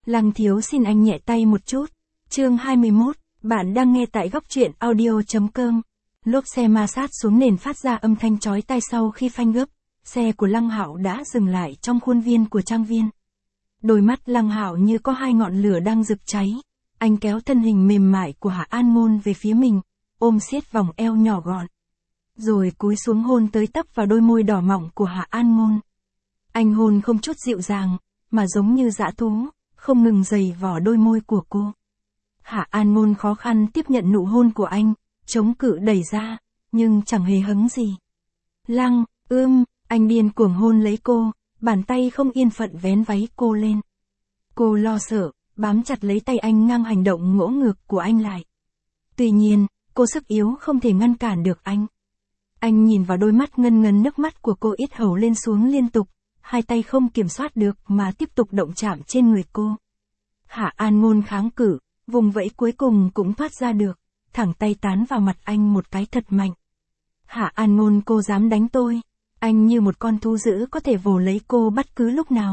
Lăng thiếu xin anh nhẹ tay một chút. Chương 21, bạn đang nghe tại góc truyện audio.com. Lốp xe ma sát xuống nền phát ra âm thanh chói tai sau khi phanh gấp, xe của Lăng Hạo đã dừng lại trong khuôn viên của trang viên. Đôi mắt Lăng Hạo như có hai ngọn lửa đang rực cháy, anh kéo thân hình mềm mại của Hạ An Ngôn về phía mình, ôm siết vòng eo nhỏ gọn. Rồi cúi xuống hôn tới tấp vào đôi môi đỏ mọng của Hạ An Ngôn. Anh hôn không chút dịu dàng, mà giống như dã thú, không ngừng giày vò đôi môi của cô. Hạ An Ngôn khó khăn tiếp nhận nụ hôn của anh, chống cự đẩy ra, nhưng chẳng hề hứng gì. Lăng, anh điên cuồng hôn lấy cô, bàn tay không yên phận vén váy cô lên. Cô lo sợ, bám chặt lấy tay anh ngang hành động ngỗ ngược của anh lại. Tuy nhiên, cô sức yếu không thể ngăn cản được anh. Anh nhìn vào đôi mắt ngân ngấn nước mắt của cô, yết hầu lên xuống liên tục, hai tay không kiểm soát được mà tiếp tục động chạm trên người cô. Hạ An Ngôn kháng cự, vùng vẫy cuối cùng cũng thoát ra được, thẳng tay tán vào mặt anh một cái thật mạnh. Hạ An Ngôn, cô dám đánh tôi? Anh như một con thú dữ có thể vồ lấy cô bất cứ lúc nào.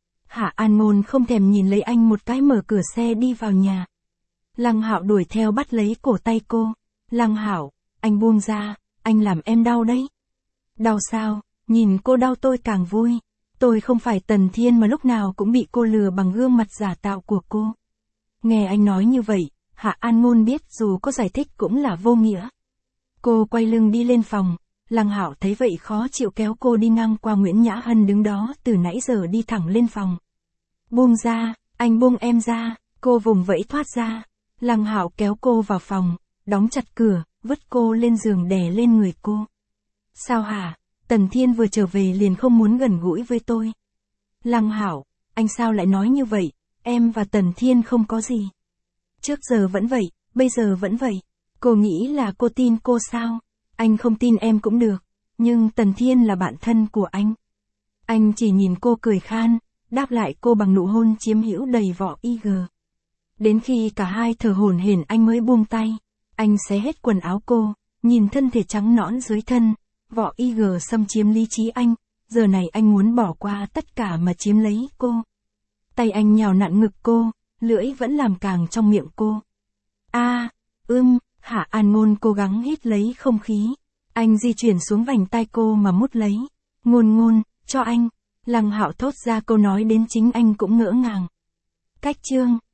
Hạ An Ngôn không thèm nhìn lấy anh một cái, mở cửa xe đi vào nhà. Lăng Hạo đuổi theo bắt lấy cổ tay cô. Lăng Hạo, anh buông ra, anh làm em đau đấy. Đau sao? Nhìn cô đau tôi càng vui. Tôi không phải Tần Thiên mà lúc nào cũng bị cô lừa bằng gương mặt giả tạo của cô. Nghe anh nói như vậy, Hạ An Ngôn biết dù có giải thích cũng là vô nghĩa. Cô quay lưng đi lên phòng. Lăng Hạo thấy vậy khó chịu kéo cô đi ngang qua Nguyễn Nhã Hân đứng đó từ nãy giờ đi thẳng lên phòng. Buông ra, anh buông em ra, cô vùng vẫy thoát ra. Lăng Hạo kéo cô vào phòng, đóng chặt cửa, vứt cô lên giường đè lên người cô. Sao hả? Tần Thiên vừa trở về liền không muốn gần gũi với tôi. Lăng Hạo, anh sao lại nói như vậy? Em và Tần Thiên không có gì. Trước giờ vẫn vậy, bây giờ vẫn vậy. Cô nghĩ là cô tin cô sao? Anh không tin em cũng được, nhưng Tần Thiên là bạn thân của anh. Anh chỉ nhìn cô cười khan, đáp lại cô bằng nụ hôn chiếm hữu đầy vỏ IG. Đến khi cả hai thở hổn hển anh mới buông tay. Anh xé hết quần áo cô, nhìn thân thể trắng nõn dưới thân, vỏ IG xâm chiếm lý trí anh. Giờ này anh muốn bỏ qua tất cả mà chiếm lấy cô. Tay anh nhào nặn ngực cô, lưỡi vẫn làm càng trong miệng cô. Hạ An Ngôn cố gắng hít lấy không khí. Anh di chuyển xuống vành tai cô mà mút lấy. Ngôn, cho anh. Lăng Hạo thốt ra câu nói đến chính anh cũng ngỡ ngàng. Cách chương